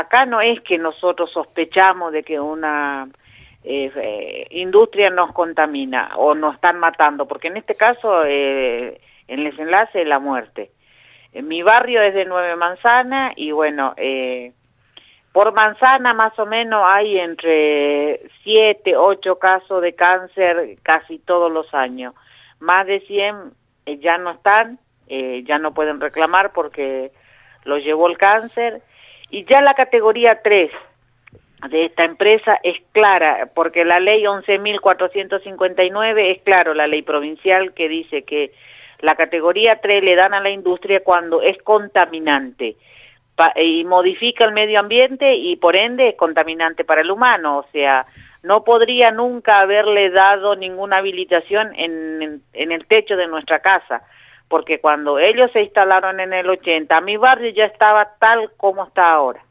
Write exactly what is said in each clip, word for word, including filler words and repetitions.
acá no es que nosotros sospechamos de que una eh, eh, industria nos contamina o nos están matando, porque en este caso eh, el desenlace es la muerte. En mi barrio es de nueve manzanas y bueno, eh, por manzana más o menos hay entre siete, ocho casos de cáncer casi todos los años. Más de cien eh, ya no están, eh, ya no pueden reclamar porque lo llevó el cáncer. Y ya la categoría tres de esta empresa es clara, porque la ley once mil cuatrocientos cincuenta y nueve es claro, la ley provincial que dice que la categoría tres le dan a la industria cuando es contaminante y modifica el medio ambiente y por ende es contaminante para el humano, o sea, no podría nunca haberle dado ninguna habilitación en, en, en el techo de nuestra casa, porque cuando ellos se instalaron en el ochenta, mi barrio ya estaba tal como está ahora.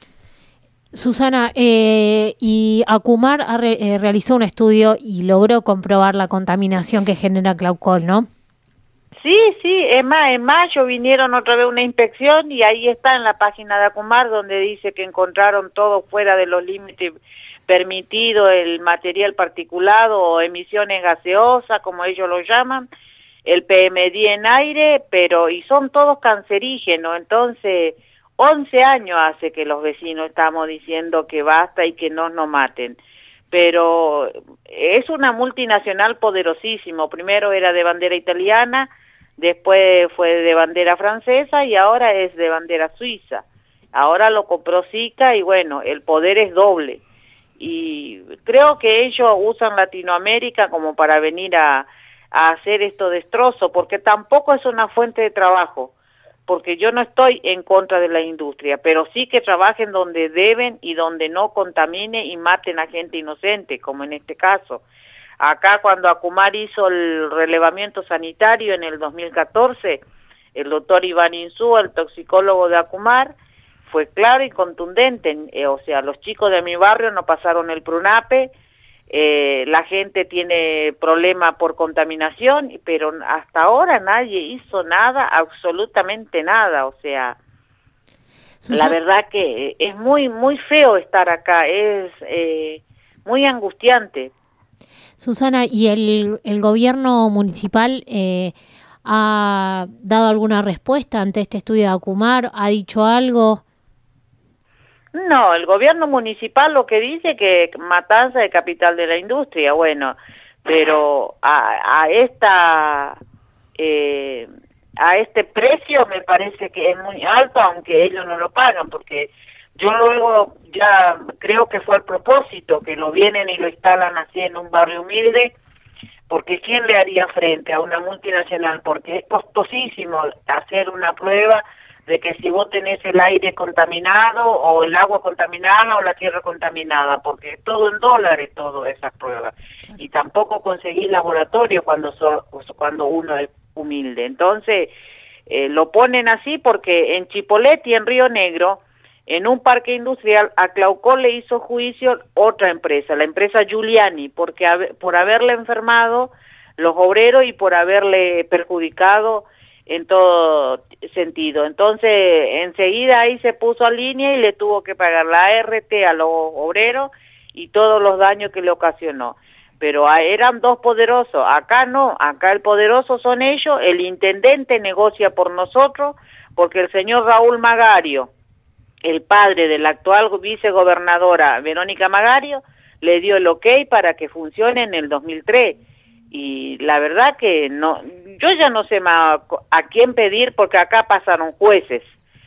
Susana, eh, y Acumar ha re, eh, realizó un estudio y logró comprobar la contaminación que genera Claucol, ¿no? Sí, sí, es más, en mayo vinieron otra vez una inspección y ahí está en la página de Acumar donde dice que encontraron todo fuera de los límites permitidos, el material particulado o emisiones gaseosas, como ellos lo llaman, el P M diez en aire, pero y son todos cancerígenos, entonces once años hace que los vecinos estamos diciendo que basta y que no nos maten. Pero es una multinacional poderosísimo, primero era de bandera italiana, después fue de bandera francesa y ahora es de bandera suiza. Ahora lo compró Zika y bueno, el poder es doble. Y creo que ellos usan Latinoamérica como para venir a, a hacer estos destrozos, porque tampoco es una fuente de trabajo, porque yo no estoy en contra de la industria, pero sí que trabajen donde deben y donde no contamine y maten a gente inocente, como en este caso. Acá cuando Acumar hizo el relevamiento sanitario en el dos mil catorce, el doctor Iván Insúa, el toxicólogo de Acumar, fue claro y contundente, eh, o sea, los chicos de mi barrio no pasaron el PRUNAPE, eh, la gente tiene problemas por contaminación, pero hasta ahora nadie hizo nada, absolutamente nada, o sea, Susana, la verdad que es muy, muy feo estar acá, es eh, muy angustiante. Susana, ¿y el, el gobierno municipal eh, ha dado alguna respuesta ante este estudio de Acumar? ¿Ha dicho algo? No, el gobierno municipal lo que dice que Matanza es capital de la industria, bueno, pero a, a esta eh, a este precio me parece que es muy alto, aunque ellos no lo pagan, porque yo luego ya creo que fue el propósito, que lo vienen y lo instalan así en un barrio humilde, porque ¿quién le haría frente a una multinacional? Porque es costosísimo hacer una prueba de que si vos tenés el aire contaminado o el agua contaminada o la tierra contaminada, porque es todo en dólares, todas esas pruebas. Y tampoco conseguís laboratorio cuando, so, cuando uno es humilde. Entonces, eh, lo ponen así porque en Chipolete y en Río Negro, en un parque industrial, a Claucol le hizo juicio otra empresa, la empresa Giuliani, porque por haberle enfermado los obreros y por haberle perjudicado en todo sentido. Entonces, enseguida ahí se puso a línea y le tuvo que pagar la A R T a los obreros y todos los daños que le ocasionó. Pero eran dos poderosos, acá no, acá el poderoso son ellos, el intendente negocia por nosotros, porque el señor Raúl Magario, el padre de la actual vicegobernadora Verónica Magario, le dio el ok para que funcione en el dos mil tres. Y la verdad que no, yo ya no sé más a quién pedir, porque acá pasaron jueces,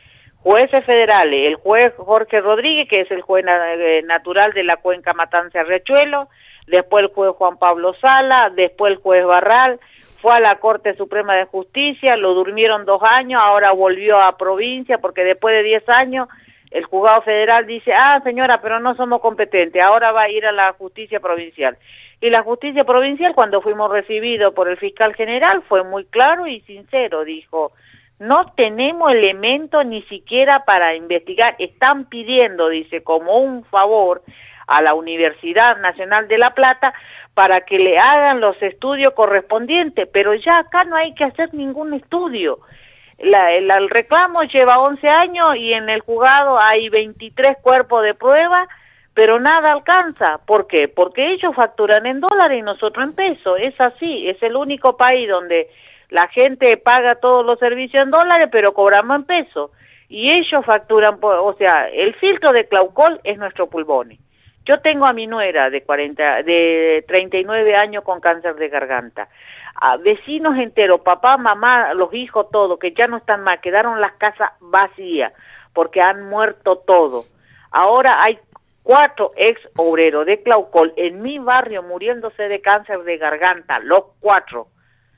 jueces federales, el juez Jorge Rodríguez, que es el juez natural de la cuenca Matanza-Riachuelo, después el juez Juan Pablo Sala, después el juez Barral, fue a la Corte Suprema de Justicia, lo durmieron dos años, ahora volvió a provincia, porque después de diez años el juzgado federal dice, ah señora, pero no somos competentes, ahora va a ir a la justicia provincial. Y la justicia provincial, cuando fuimos recibidos por el fiscal general, fue muy claro y sincero, dijo, no tenemos elementos ni siquiera para investigar, están pidiendo, dice, como un favor a la Universidad Nacional de La Plata para que le hagan los estudios correspondientes, pero ya acá no hay que hacer ningún estudio. La, el, el reclamo lleva once años y en el juzgado hay veintitrés cuerpos de prueba, pero nada alcanza. ¿Por qué? Porque ellos facturan en dólares y nosotros en pesos. Es así, es el único país donde la gente paga todos los servicios en dólares, pero cobramos en pesos. Y ellos facturan, por, o sea, el filtro de Claucol es nuestro pulmón. Yo tengo a mi nuera de, cuarenta, de treinta y nueve años con cáncer de garganta. A vecinos enteros, papá, mamá, los hijos, todo, que ya no están más, quedaron las casas vacías porque han muerto todo. Ahora hay cuatro ex obreros de Claucol en mi barrio muriéndose de cáncer de garganta, los cuatro.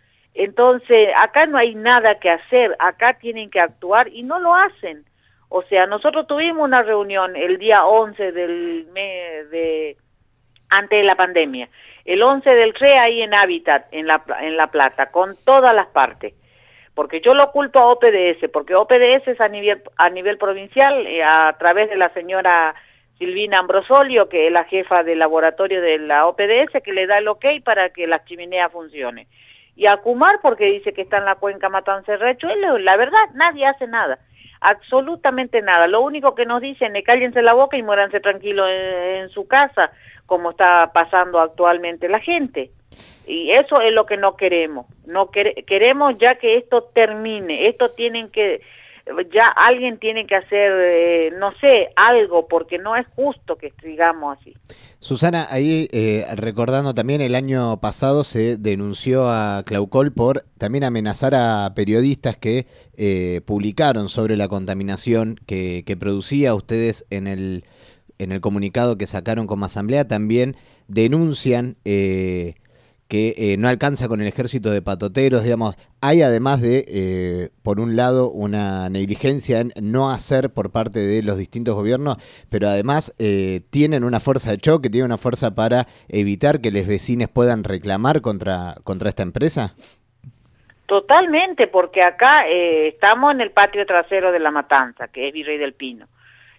Entonces, acá no hay nada que hacer, acá tienen que actuar y no lo hacen. O sea, nosotros tuvimos una reunión el día once del mes de, antes de la pandemia, el once del tres ahí en Hábitat, en La, en La Plata, con todas las partes. Porque yo lo culpo a O P D S, porque O P D S es a nivel, a nivel provincial, eh, a través de la señora Silvina Ambrosolio, que es la jefa del laboratorio de la O P D S, que le da el ok para que la chimenea funcione. Y a Kumar porque dice que está en la cuenca Matanza-Riachuelo, la verdad, nadie hace nada, absolutamente nada. Lo único que nos dicen es cállense la boca y muéranse tranquilos en, en su casa, como está pasando actualmente la gente. Y eso es lo que no queremos, no quer queremos ya que esto termine, esto tienen que, ya alguien tiene que hacer, eh, no sé, algo, porque no es justo que sigamos así. Susana, ahí eh, recordando también el año pasado se denunció a Claucol por también amenazar a periodistas que eh, publicaron sobre la contaminación que, que producía. Ustedes en el, en el comunicado que sacaron como asamblea también denuncian eh, que eh, no alcanza con el ejército de patoteros, digamos. Hay además de, eh, por un lado, una negligencia en no hacer por parte de los distintos gobiernos, pero además eh, tienen una fuerza de choque, tienen una fuerza para evitar que los vecinos puedan reclamar contra, contra esta empresa. Totalmente, porque acá eh, estamos en el patio trasero de La Matanza, que es Virrey del Pino.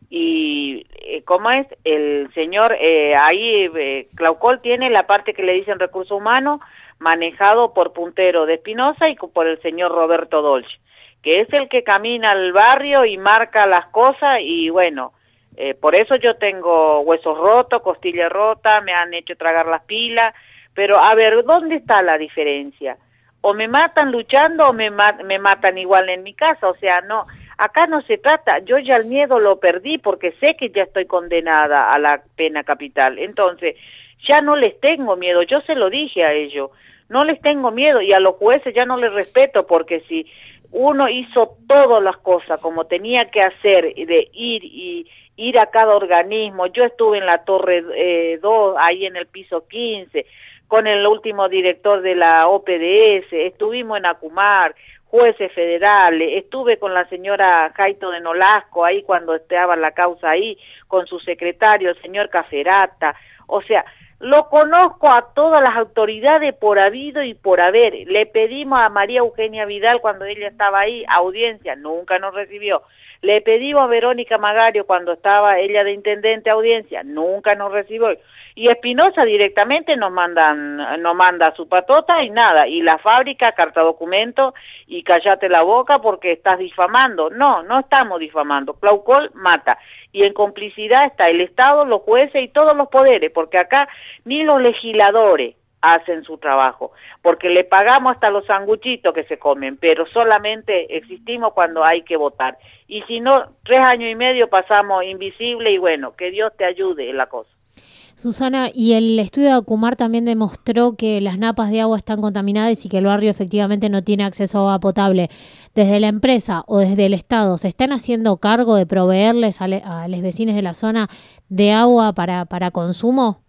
Y eh, ¿cómo es? El señor, eh, ahí eh, Claucol tiene la parte que le dicen recursos humanos, manejado por Puntero de Espinosa y por el señor Roberto Dolce, que es el que camina al barrio y marca las cosas y bueno, eh, por eso yo tengo huesos rotos, costillas rotas, me han hecho tragar las pilas, pero a ver, ¿dónde está la diferencia? O me matan luchando o me, ma me matan igual en mi casa, o sea, no... Acá no se trata, yo ya el miedo lo perdí porque sé que ya estoy condenada a la pena capital, entonces ya no les tengo miedo, yo se lo dije a ellos, no les tengo miedo y a los jueces ya no les respeto porque si uno hizo todas las cosas como tenía que hacer, de ir y ir a cada organismo, yo estuve en la torre eh, dos, ahí en el piso quince, con el último director de la O P D S, estuvimos en Acumar, jueces federales, estuve con la señora Jaito de Nolasco ahí cuando estaba la causa ahí, con su secretario, el señor Caferata, o sea, lo conozco a todas las autoridades por habido y por haber. Le pedimos a María Eugenia Vidal cuando ella estaba ahí, audiencia, nunca nos recibió. Le pedimos a Verónica Magario cuando estaba ella de intendente, audiencia, nunca nos recibió. Y Espinosa directamente nos mandan, nos manda su patota y nada, y la fábrica, carta documento, y cállate la boca porque estás difamando. No, no estamos difamando, Claucol mata. Y en complicidad está el Estado, los jueces y todos los poderes, porque acá ni los legisladores hacen su trabajo, porque le pagamos hasta los sanguchitos que se comen, pero solamente existimos cuando hay que votar. Y si no, tres años y medio pasamos invisible y bueno, que Dios te ayude en la cosa. Susana, y el estudio de Acumar también demostró que las napas de agua están contaminadas y que el barrio efectivamente no tiene acceso a agua potable. ¿Desde la empresa o desde el Estado se están haciendo cargo de proveerles a, le, a los vecinos de la zona de agua para, para consumo?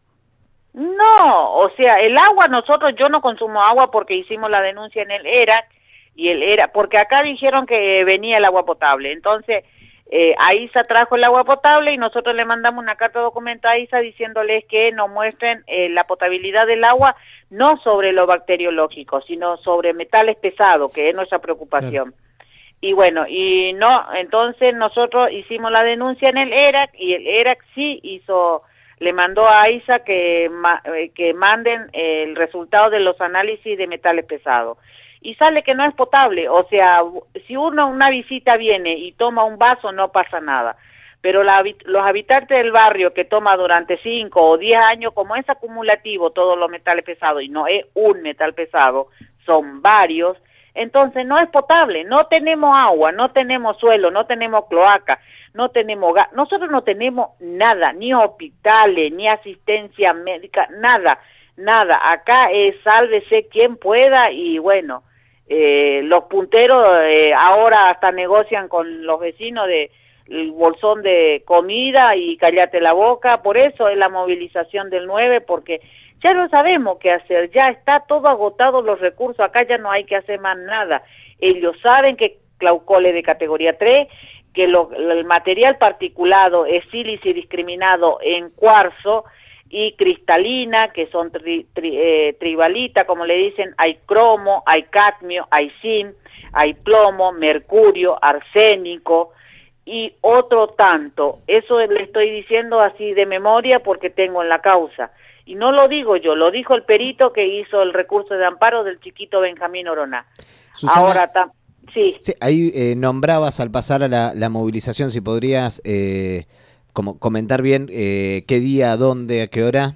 No, o sea, el agua, nosotros, yo no consumo agua porque hicimos la denuncia en el E R A C, y el E R A C, porque acá dijeron que venía el agua potable, entonces... Eh, AISA trajo el agua potable y nosotros le mandamos una carta de documento a AISA diciéndoles que nos muestren eh, la potabilidad del agua, no sobre lo bacteriológico, sino sobre metales pesados, que es nuestra preocupación. Claro. Y bueno, y no, entonces nosotros hicimos la denuncia en el E R A C y el E R A C sí hizo, le mandó a AISA que, que manden el resultado de los análisis de metales pesados. y sale que no es potable. O sea, si uno una visita viene y toma un vaso no pasa nada, pero la, los habitantes del barrio que toma durante cinco o diez años, como es acumulativo todos los metales pesados y no es un metal pesado, son varios, entonces no es potable, no tenemos agua, no tenemos suelo, no tenemos cloaca, no tenemos gas, nosotros no tenemos nada, ni hospitales, ni asistencia médica, nada, nada, acá es sálvese quien pueda y bueno, eh, los punteros eh, ahora hasta negocian con los vecinos de el bolsón de comida y cállate la boca, por eso es la movilización del nueve, porque ya no sabemos qué hacer, ya está todo agotado los recursos, acá ya no hay que hacer más nada. Ellos saben que Claucol es de categoría tres, que lo, el material particulado es sílice discriminado en cuarzo y cristalina, que son tri, tri, eh, tribalita, como le dicen, hay cromo, hay cadmio, hay zinc, hay plomo, mercurio, arsénico, y otro tanto. Eso le estoy diciendo así de memoria porque tengo en la causa. Y no lo digo yo, lo dijo el perito que hizo el recurso de amparo del chiquito Benjamín Oroná. Susana, ahora sí. sí. Ahí eh, nombrabas al pasar a la, la movilización, si podrías eh, como comentar bien eh, qué día, dónde, a qué hora.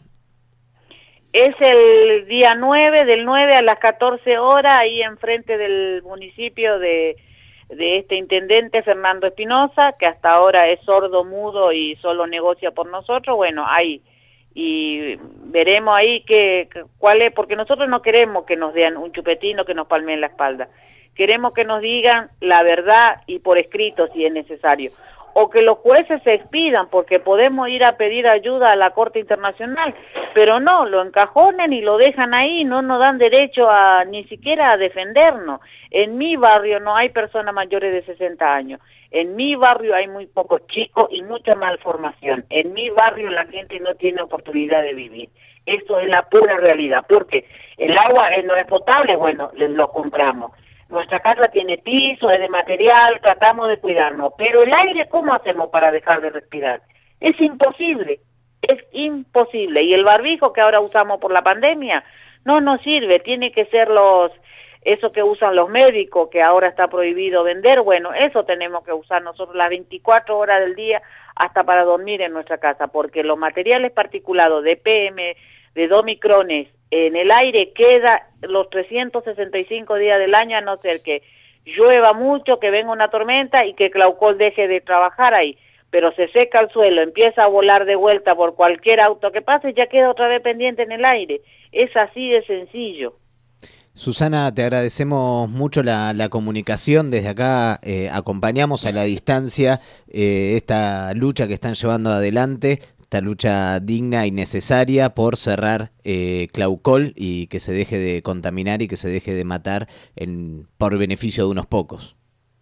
Es el día nueve, del nueve a las catorce horas, ahí enfrente del municipio de... de este intendente Fernando Espinosa, que hasta ahora es sordo, mudo y solo negocia por nosotros, bueno, ahí, y veremos ahí que, que, cuál es, porque nosotros no queremos que nos den un chupetino que nos palmeen la espalda, queremos que nos digan la verdad y por escrito si es necesario, o que los jueces se expidan, porque podemos ir a pedir ayuda a la Corte Internacional, pero no, lo encajonen y lo dejan ahí, no nos dan derecho a ni siquiera a defendernos. En mi barrio no hay personas mayores de sesenta años, en mi barrio hay muy pocos chicos y mucha malformación, en mi barrio la gente no tiene oportunidad de vivir. Eso es la pura realidad, porque el agua no es potable, bueno, lo compramos. Nuestra casa tiene piso, es de material, tratamos de cuidarnos, pero el aire, ¿cómo hacemos para dejar de respirar? Es imposible, es imposible. Y el barbijo que ahora usamos por la pandemia no nos sirve, tiene que ser los, eso que usan los médicos, que ahora está prohibido vender, bueno, eso tenemos que usar nosotros las veinticuatro horas del día hasta para dormir en nuestra casa, porque los materiales particulados de P M, de dos micrones, en el aire queda los trescientos sesenta y cinco días del año, a no ser que llueva mucho, que venga una tormenta y que Claucol deje de trabajar ahí. Pero se seca el suelo, empieza a volar de vuelta por cualquier auto que pase, ya queda otra vez pendiente en el aire. Es así de sencillo. Susana, te agradecemos mucho la, la comunicación. Desde acá eh, acompañamos a la distancia eh, esta lucha que están llevando adelante. Esta lucha digna y necesaria por cerrar eh, Claucol y que se deje de contaminar y que se deje de matar en, por beneficio de unos pocos.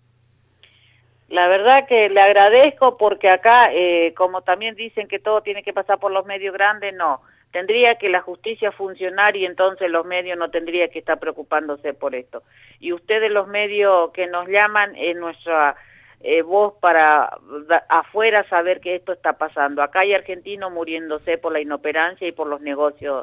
La verdad que le agradezco porque acá, eh, como también dicen que todo tiene que pasar por los medios grandes, no. Tendría que la justicia funcionar y entonces los medios no tendrían que estar preocupándose por esto. Y ustedes los medios que nos llaman en nuestra... Eh, voz para da, afuera saber que esto está pasando. Acá hay argentinos muriéndose por la inoperancia y por los negocios